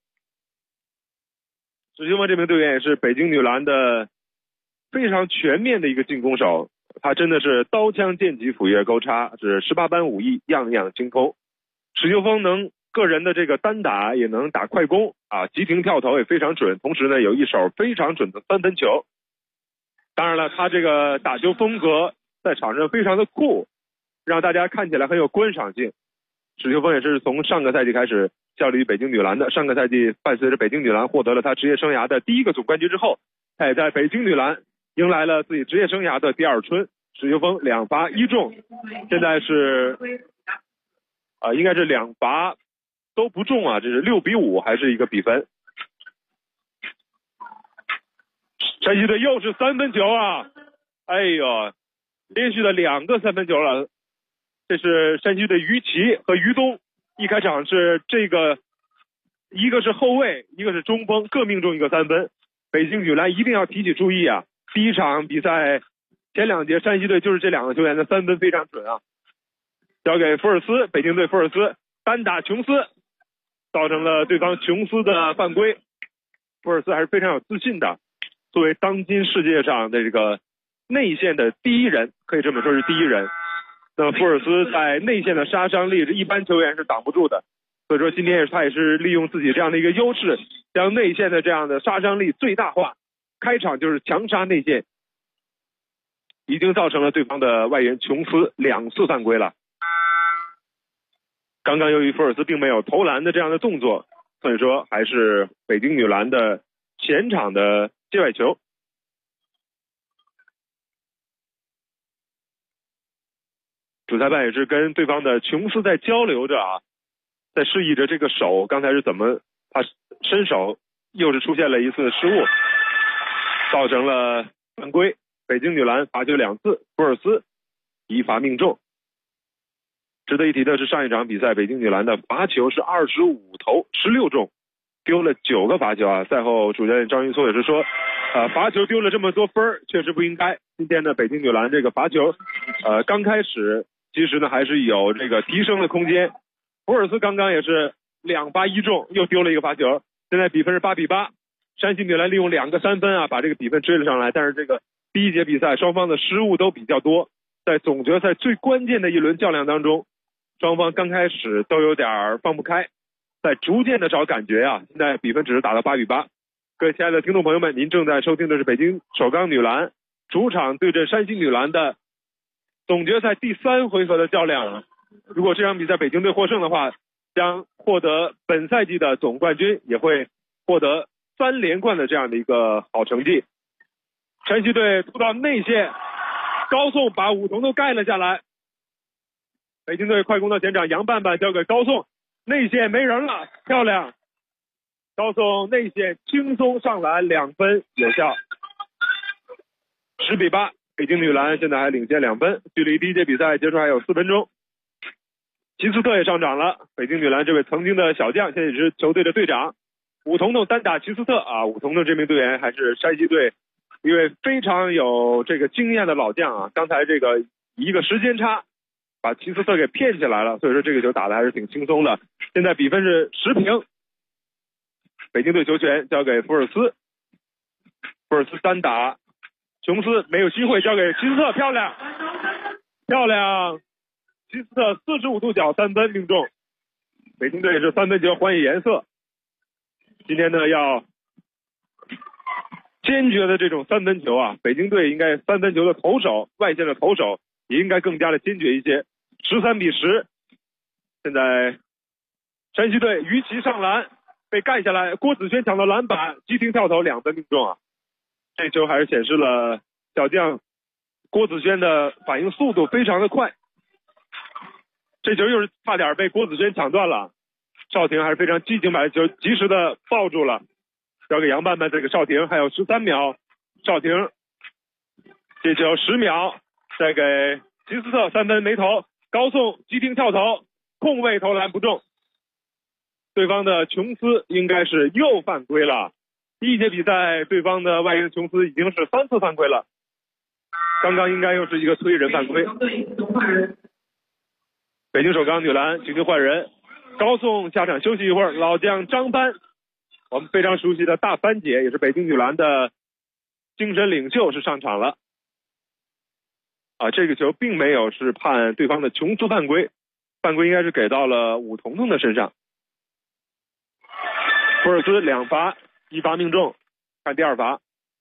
史秀峰这名队员也是北京女篮的非常全面的一个进攻手，他真的是刀枪剑戟斧钺钩叉，是18般武艺样样精通。史秀峰能个人的这个单打，也能打快攻啊，急停跳投也非常准，同时呢有一手非常准的3分球。当然了，他这个打球风格在场上非常的酷，让大家看起来很有观赏性。史秀峰也是从上个赛季开始效力于北京女篮的，上个赛季伴随着北京女篮获得了他职业生涯的第1个总冠军之后，他也在北京女篮迎来了自己职业生涯的第二春。史秋峰2罚1中，现在是应该是2罚都不中啊，这是6比5还是一个比分。山西队又是3分球啊！哎呦，连续的2个3分球了。这是山西队于琦和于东，一开场是这个，一个是后卫，一个是中锋，各命中一个3分。北京女篮一定要提起注意啊！第一场比赛前2节，山西队就是这2个球员的3分非常准啊。交给福尔斯，北京队福尔斯单打琼斯，造成了对方琼斯的犯规。福尔斯还是非常有自信的，作为当今世界上的这个内线的第一人，可以这么说是第一人。那么福尔斯在内线的杀伤力，一般球员是挡不住的。所以说今天他也是利用自己这样的一个优势，将内线的这样的杀伤力最大化。开场就是强杀内线，已经造成了对方的外援琼斯2次犯规了。刚刚由于福尔斯并没有投篮的这样的动作，所以说还是北京女篮的前场的界外球。主裁判也是跟对方的琼斯在交流着啊，在示意着这个手刚才是怎么，他伸手又是出现了一次失误，造成了犯规。北京女篮罚球2次，福尔斯1罚命中。值得一提的是，上一场比赛北京女篮的罚球是25投16中，丢了9个罚球啊。赛后主教练张云聪也是说，罚球丢了这么多分确实不应该。今天呢，北京女篮这个罚球刚开始其实呢还是有这个提升的空间。福尔斯刚刚也是2罚1中，又丢了一个罚球，现在比分是8比8。山西女篮利用2个3分啊，把这个比分追了上来。但是这个第一节比赛双方的失误都比较多，在总决赛最关键的一轮较量当中，双方刚开始都有点放不开，在逐渐的找感觉啊。现在比分只是打到8比8。各位亲爱的听众朋友们，您正在收听的是北京首钢女篮主场对阵山西女篮的总决赛第3回合的较量。如果这场比赛北京队获胜的话，将获得本赛季的总冠军，也会获得3连冠的这样的一个好成绩。山西队突到内线，高颂把武桐都盖了下来。北京队快攻到前场，杨半半交给高颂，内线没人了，漂亮。高颂内线轻松上篮2分有效。10比8，北京女篮现在还领先2分，距离第一节比赛结束还有4分钟。齐斯特也上场了，北京女篮这位曾经的小将，现在也是球队的队长。武桐桐单打齐斯特啊，武桐桐这名队员还是山西队一位非常有这个经验的老将啊。刚才这个一个时间差把齐斯特给骗起来了，所以说这个球打的还是挺轻松的。现在比分是10平，北京队球权交给福尔斯，福尔斯单打琼斯没有机会，交给齐斯特，漂亮漂亮，齐斯特45度角3分命中。北京队是3分球还以颜色，今天呢要坚决的这种3分球啊，北京队应该3分球的投手，外线的投手也应该更加的坚决一些。13比10，现在山西队于琦上篮被盖下来，郭子轩抢到篮板，急停跳投2分命中啊。这球还是显示了小将郭子轩的反应速度非常的快，这球又是差点被郭子轩抢断了。邵婷还是非常激情，把球及时的抱住了，交给杨半半，这个邵婷还有13秒，邵婷这球10秒，再给齐斯特3分没投，高颂急停跳投，空位投篮不中。对方的琼斯应该是又犯规了，第一节比赛对方的外援琼斯已经是3次犯规了，刚刚应该又是一个推人犯规。北京首钢女篮请求换人，高颂下场休息一会儿，老将张帆，我们非常熟悉的大帆姐，也是北京女篮的精神领袖，是上场了。这个球并没有是判对方的琼斯犯规，犯规应该是给到了武桐桐的身上。福尔斯2罚1罚命中，看第2罚。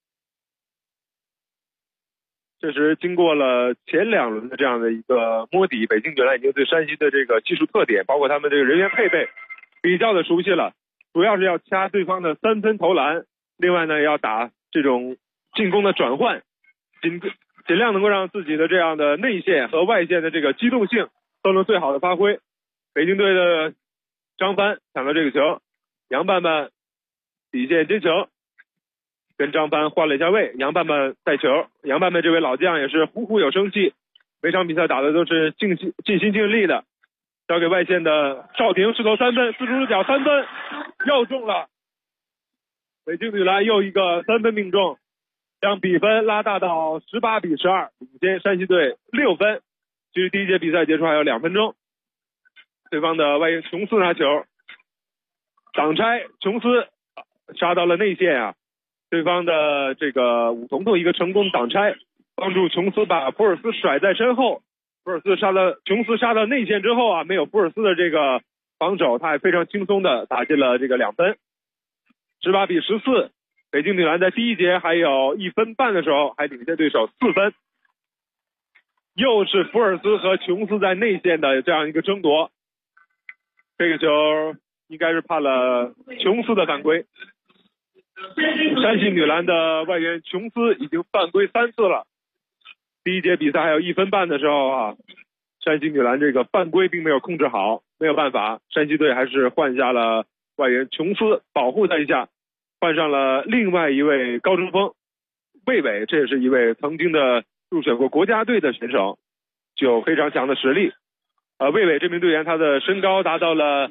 这时经过了前2轮的这样的一个摸底，北京女篮已经对山西的这个技术特点，包括他们这个人员配备比较的熟悉了，主要是要掐对方的3分投篮，另外呢要打这种进攻的转换， 尽量能够让自己的这样的内线和外线的这个机动性都能最好的发挥。北京队的张帆抢到这个球，杨半半底线接球，跟张帆换了一下位，杨半半带球。杨半半这位老将也是虎虎有生气，每场比赛打的都是尽心尽力的。交给外线的邵婷，试投三分，四出脚三分，又中了。北京女篮又一个三分命中，将比分拉大到18-12，领先山西队6分。距离第一节比赛结束还有2分钟。对方的外援琼斯拿球，挡拆，琼斯杀到了内线啊。对方的这个武彤彤一个成功挡拆，帮助琼斯把福尔斯甩在身后。琼斯杀到内线之后啊，没有福尔斯的这个防守，他也非常轻松的打进了这个2分。18-14，北京女篮在第一节还有1分半的时候还领先对手4分。又是福尔斯和琼斯在内线的这样一个争夺，这个球应该是判了琼斯的犯规。山西女篮的外援琼斯已经犯规3次了。第一节比赛还有1分半的时候啊，山西女篮这个犯规并没有控制好，没有办法，山西队还是换下了外援琼斯保护他一下，换上了另外一位高中锋魏伟，这也是一位曾经的入选过国家队的选手，具有非常强的实力。魏伟这名队员他的身高达到了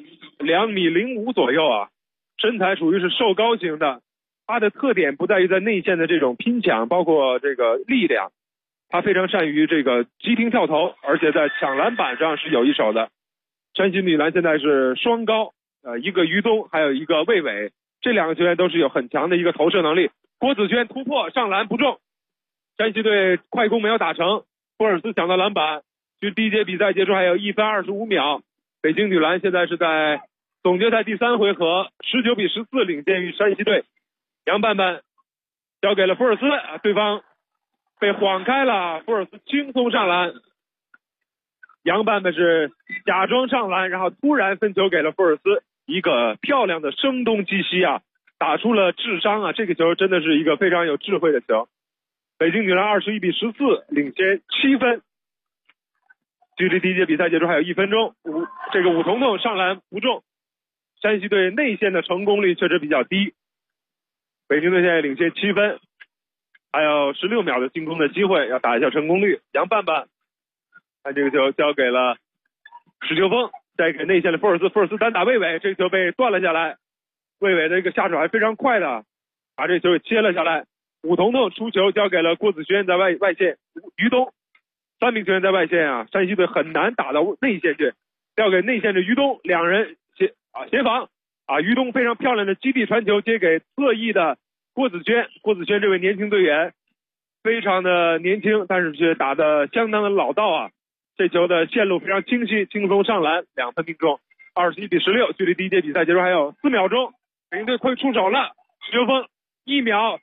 2.05米左右啊，身材属于是瘦高型的。他的特点不在于在内线的这种拼抢，包括这个力量，他非常善于这个急停跳投，而且在抢篮板上是有一手的。山西女篮现在是双高，一个于东，还有一个魏伟，这2个球员都是有很强的一个投射能力。郭子轩突破上篮不中，山西队快攻没有打成，福尔斯抢到篮板。距第一节比赛结束还有1分25秒，北京女篮现在是在总决赛第3回合19-14领先于山西队。杨半半交给了福尔斯，对方被晃开了，福尔斯轻松上篮。杨半半是假装上篮，然后突然分球给了福尔斯，一个漂亮的声东击西啊，打出了智商啊，这个球真的是一个非常有智慧的球。北京女篮21-14领先7分。距离第一节比赛结束还有1分钟，这个武彤彤上篮不中，山西队内线的成功率确实比较低。北京队现在领先7分，还有16秒的进攻的机会，要打一下成功率。杨半半看这个球交给了史秋峰，再给内线的福尔斯，福尔斯单打魏伟，这个球被断了下来。魏伟的一个下手还非常快的，把这个球给切了下来。武彤彤出球交给了郭子轩，在外线于东，3名球员在外线啊，山西队很难打到内线去，交给内线的于东，两人协防啊，于东非常漂亮的基地传球接给侧翼的郭子轩，郭子轩这位年轻队员非常的年轻，但是却打得相当的老道啊，这球的线路非常清晰，轻松上篮，2分命中。21-16，距离第一节比赛结束还有4秒钟，北京队快出手了，史秋峰1秒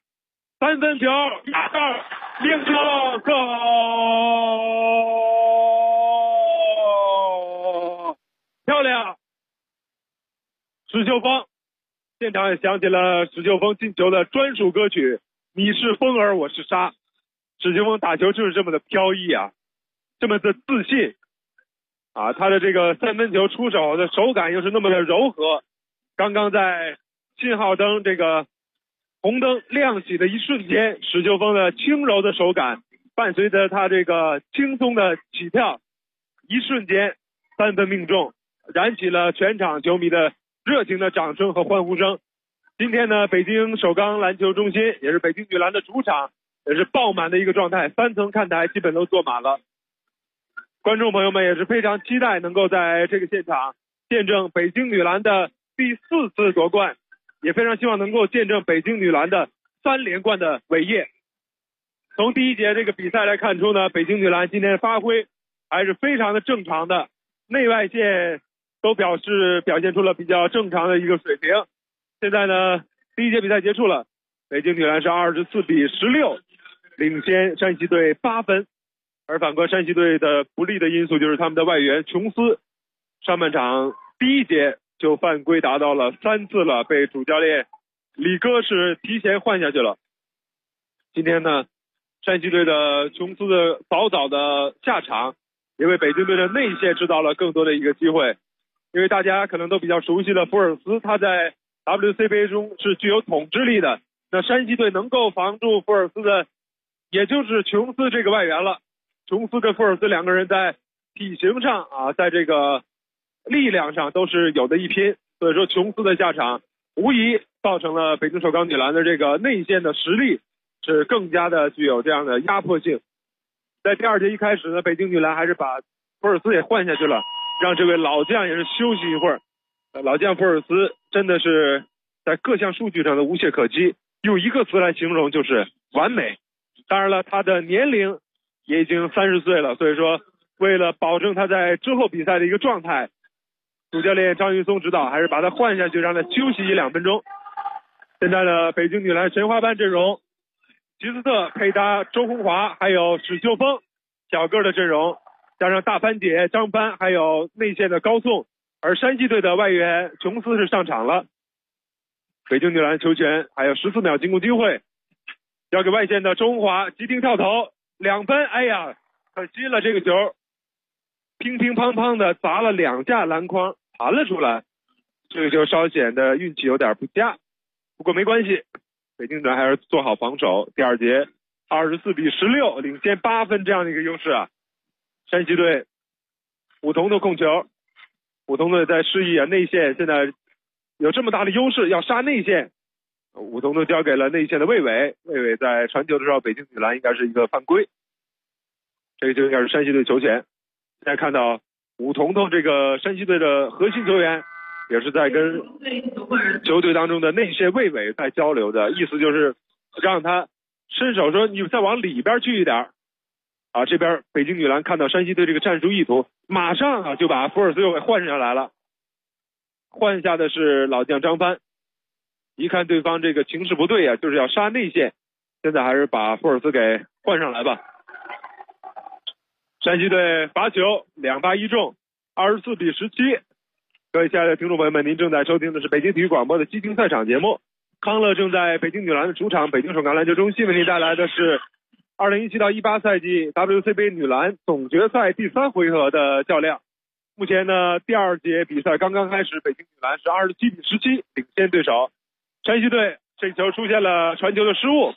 3分球打到命中，go！ 漂亮！史秋峰，现场也响起了史秋峰进球的专属歌曲，你是风儿我是沙。史秋峰打球就是这么的飘逸啊，这么的自信啊，他的这个3分球出手的手感又是那么的柔和。刚刚在信号灯这个红灯亮起的一瞬间，史秋峰的轻柔的手感伴随着他这个轻松的起跳，一瞬间3分命中，燃起了全场球迷的热情的掌声和欢呼声。今天呢，北京首钢篮球中心也是北京女篮的主场，也是爆满的一个状态，3层看台基本都坐满了。观众朋友们也是非常期待能够在这个现场见证北京女篮的第4次夺冠，也非常希望能够见证北京女篮的3连冠的伟业。从第一节这个比赛来看出呢，北京女篮今天的发挥还是非常的正常的，内外线都表现出了比较正常的一个水平。现在呢，第一节比赛结束了，北京女篮是24-16领先山西队8分。而反观山西队的不利的因素就是他们的外援琼斯，上半场第一节就犯规达到了3次了，被主教练李哥是提前换下去了。今天呢， 山西队的琼斯的早的下场，也为北京队的内线制造了更多的一个机会。因为大家可能都比较熟悉的福尔斯，他在 WCBA 中是具有统治力的。那山西队能够防住福尔斯的，也就是琼斯这个外援了。琼斯跟福尔斯两个人在体型上啊，在这个力量上都是有的一拼。所以说琼斯的下场，无疑造成了北京首钢女篮的这个内线的实力是更加的具有这样的压迫性。在第二节一开始呢，北京女篮还是把福尔斯也换下去了，让这位老将也是休息一会儿。老将福尔斯真的是在各项数据上的无懈可击，用一个词来形容就是完美。当然了，他的年龄也已经30岁了，所以说为了保证他在之后比赛的一个状态，主教练张云松指导还是把他换下去，让他休息1-2分钟。现在的北京女篮神话般阵容，吉斯特配搭周红华还有史秀峰，小个的阵容，加上大潘姐张帆还有内线的高颂，而山西队的外援琼斯是上场了。北京女篮球权还有14秒进攻机会，交给外线的周红华急停跳投2分，哎呀可惜了，这个球乒乒乓乓的砸了2下篮筐弹了出来，这个球稍显得运气有点不佳，不过没关系，北京女篮还是做好防守。第二节24-16领先8分这样的一个优势啊。山西队武桐的控球，武桐队在示意啊，内线现在有这么大的优势要杀内线，武桐都交给了内线的魏伟，魏伟在传球的时候，北京女篮应该是一个犯规，这个就应该是山西队球权。现在看到武桐桐这个山西队的核心球员也是在跟球队当中的内线魏伟在交流的，意思就是让他伸手说你再往里边去一点啊。这边北京女篮看到山西队这个战术意图，马上啊就把福尔斯又给换上来了，换下的是老将张帆，一看对方这个情势不对啊，就是要杀内线，现在还是把福尔斯给换上来吧。山西队罚球2罚1中，24-17。各位亲爱的听众朋友们，您正在收听的是北京体育广播的激情赛场节目。康乐正在北京女篮的主场北京首钢篮球中心为您带来的是2017-18赛季 WCBA 女篮总决赛第3回合的较量。目前呢，第2节比赛刚刚开始，北京女篮是27-17领先对手。山西队这球出现了传球的失误，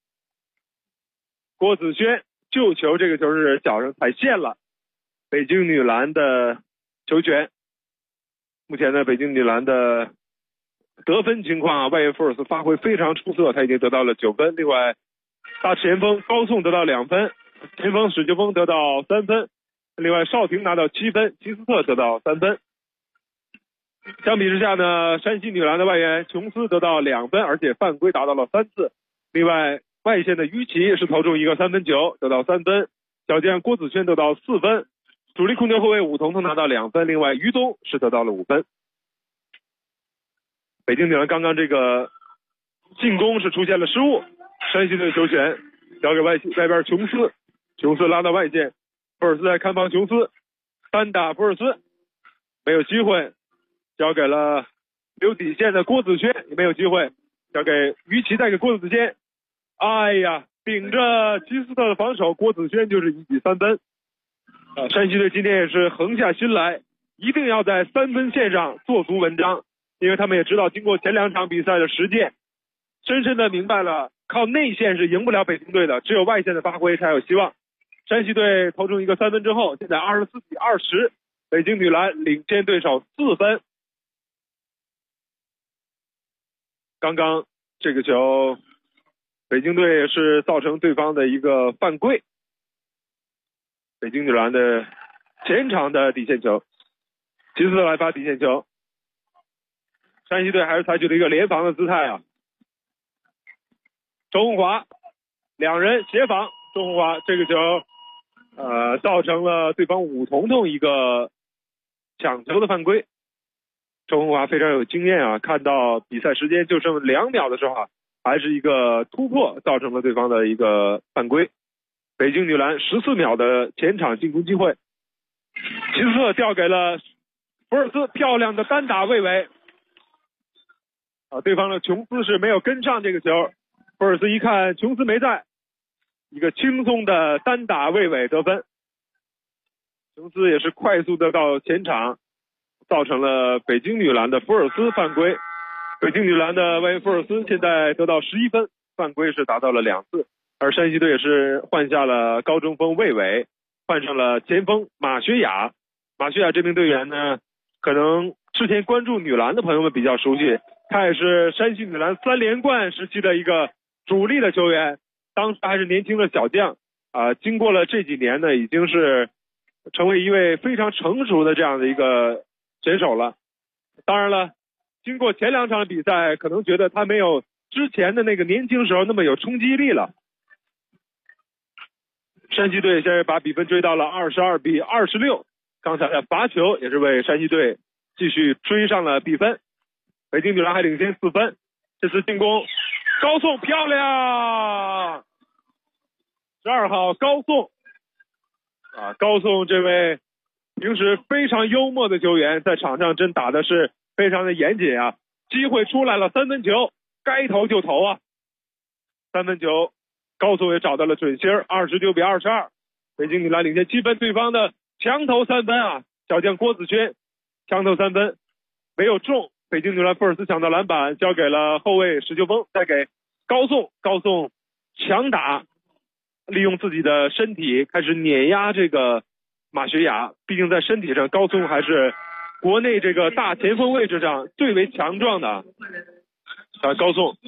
郭子轩救球，这个球是脚上踩线了，北京女篮的球权。目前呢，北京女篮的得分情况啊，外援福尔斯发挥非常出色，他已经得到了9分。另外，大前锋高颂得到2分，前锋史秀峰得到3分，另外邵婷拿到7分，吉斯特得到3分。相比之下呢，山西女篮的外援琼斯得到2分，而且犯规达到了3次。另外，外线的于琦是投中一个3分球，得到3分，小将郭子轩得到4分，主力控球后卫武桐桐拿到2分，另外于东是得到了5分。北京女篮刚刚这个进攻是出现了失误，山西队球权交给外边琼斯，琼斯拉到外线，福尔斯在看防琼斯，单打福尔斯没有机会，交给了留底线的郭子轩，也没有机会，交给于琦，再给郭子轩，哎呀，顶着吉斯特的防守，郭子轩就是1记3分。山西队今天也是横下心来，一定要在3分线上做足文章，因为他们也知道经过前2场比赛的实践，深深的明白了靠内线是赢不了北京队的，只有外线的发挥才有希望。山西队投中一个3分之后，现在24-20，北京女篮领先对手4分。刚刚这个球北京队是造成对方的一个犯规，北京女篮的前场的底线球，吉斯特来发底线球，山西队还是采取了一个联防的姿态啊。周红华两人协防，周红华这个球造成了对方武桐桐一个抢球的犯规。周红华非常有经验啊，看到比赛时间就剩2秒的时候啊，还是一个突破造成了对方的一个犯规。北京女篮14秒的前场进攻机会，吉斯特调给了福尔斯，漂亮的单打魏伟啊，对方的琼斯是没有跟上这个球，福尔斯一看琼斯没在， 一个轻松的单打魏伟得分。琼斯也是快速的到前场，造成了北京女篮的福尔斯犯规。北京女篮的外援福尔斯现在得到11分，犯规是达到了2次。而山西队也是换下了高中锋魏伟，换上了前锋马学雅。马学雅这名队员呢，可能之前关注女篮的朋友们比较熟悉，他也是山西女篮3连冠时期的一个主力的球员，当时还是年轻的小将经过了这几年呢，已经是成为一位非常成熟的这样的一个选手了。当然了，经过前2场比赛，可能觉得他没有之前的那个年轻时候那么有冲击力了。山西队现在把比分追到了22-26，刚才的罚球也是为山西队继续追上了比分。北京女篮还领先4分，这次进攻高颂漂亮，12号高颂高颂这位平时非常幽默的球员，在场上真打的是非常的严谨啊。机会出来了，3分球该投就投啊，3分球高颂也找到了准星，29-22，北京女篮领先7分。对方的强投3分啊，小将郭子轩强投3分没有中，北京女篮福尔斯抢到篮板，交给了后卫史秋峰，再给高颂，高颂强打，利用自己的身体开始碾压这个马学雅。毕竟在身体上，高颂还是国内这个大前锋位置上最为强壮的。高颂，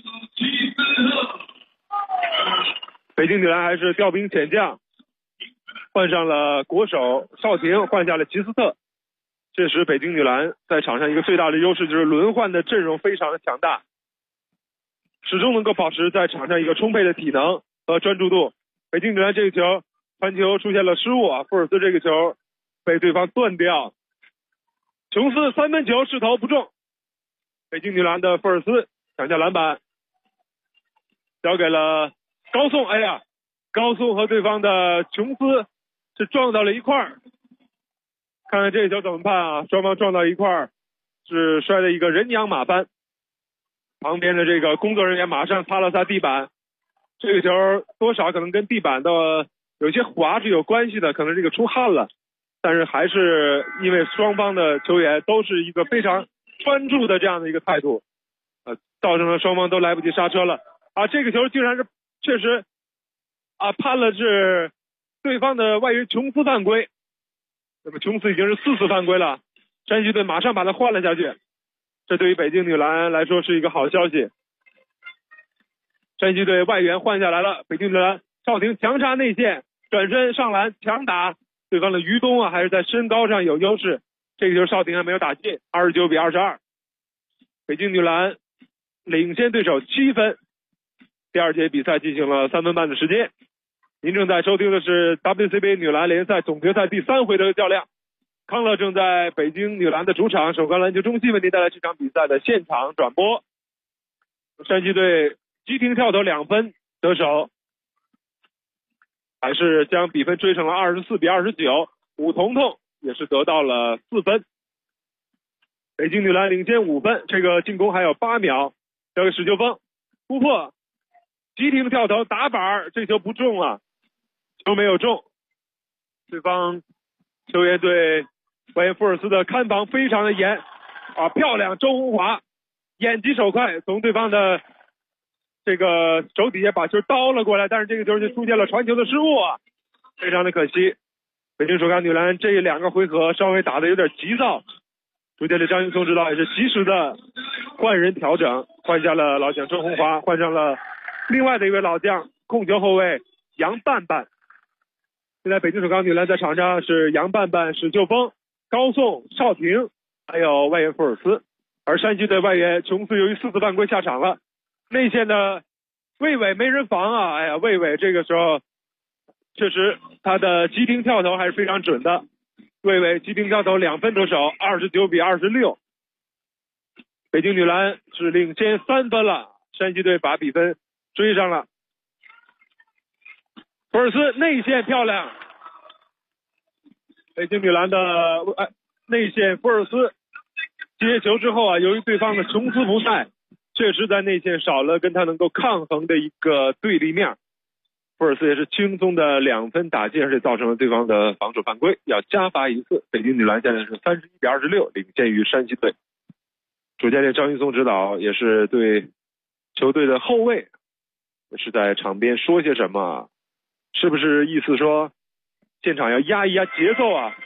北京女篮还是调兵遣将，换上了国手邵婷，换下了齐斯特。这时北京女篮在场上一个最大的优势就是轮换的阵容非常的强大，始终能够保持在场上一个充沛的体能和专注度。北京女篮这个球传球出现了失误啊，福尔斯这个球被对方断掉。琼斯3分球试投不中，北京女篮的福尔斯抢下篮板，交给了高颂。哎呀，高颂和对方的琼斯是撞到了一块儿，看看这个球怎么判啊？双方撞到一块儿，是摔了一个人仰马翻。旁边的这个工作人员马上擦了擦地板，这个球多少可能跟地板的有些滑是有关系的，可能这个出汗了，但是还是因为双方的球员都是一个非常专注的这样的一个态度，造成了双方都来不及刹车了啊！这个球竟然是确实判了是对方的外援琼斯犯规，那么琼斯已经是4次犯规了，山西队马上把他换了下去，这对于北京女篮来说是一个好消息。山西队外援换下来了，北京女篮赵婷强插内线，转身上篮强打，对方的于东还是在身高上有优势，这个球邵婷还没有打进，29-22，北京女篮领先对手7分。第2节比赛进行了3分半的时间，您正在收听的是 WCBA 女篮联赛总决赛第3回合的较量。康乐正在北京女篮的主场首钢篮球中心为您带来这场比赛的现场转播。山西队急停跳投2分得手，还是将比分追成了24-29，武彤彤也是得到了4分。北京女篮领先5分，这个进攻还有8秒，交给史秋峰突破，急停跳投打板，这球不中啊，球没有中。对方球员对外援福尔斯的看防非常的严漂亮，周红华眼疾手快，从对方的这个手底下把球叨了过来，但是这个球就出现了传球的失误非常的可惜。北京首钢女篮这2个回合稍微打的有点急躁，主教练张云松指导也是及时的换人调整，换下了老将周红华，换上了另外的一位老将控球后卫杨半半。现在北京首钢女篮在场上是杨半半、史秋峰、高颂、邵婷，还有外援福尔斯。而山西队外援琼斯由于4次犯规下场了，内线的魏伟没人防哎呀，魏伟这个时候确实他的急停跳投还是非常准的，魏伟急停跳投2分得手，29-26，北京女篮是领先3分了，山西队把比分追上了。福尔斯内线漂亮，北京女篮的内线福尔斯接球之后由于对方的琼斯不在，确实在内线少了跟他能够抗衡的一个对立面。 福尔斯也是轻松的2分打进，而且造成了对方的防守犯规，要加罚1次。北京女篮现在是31-26，领先于山西队。主教练张云松指导也是对球队的后卫也是在场边说些什么，是不是意思说现场要压一压节奏啊？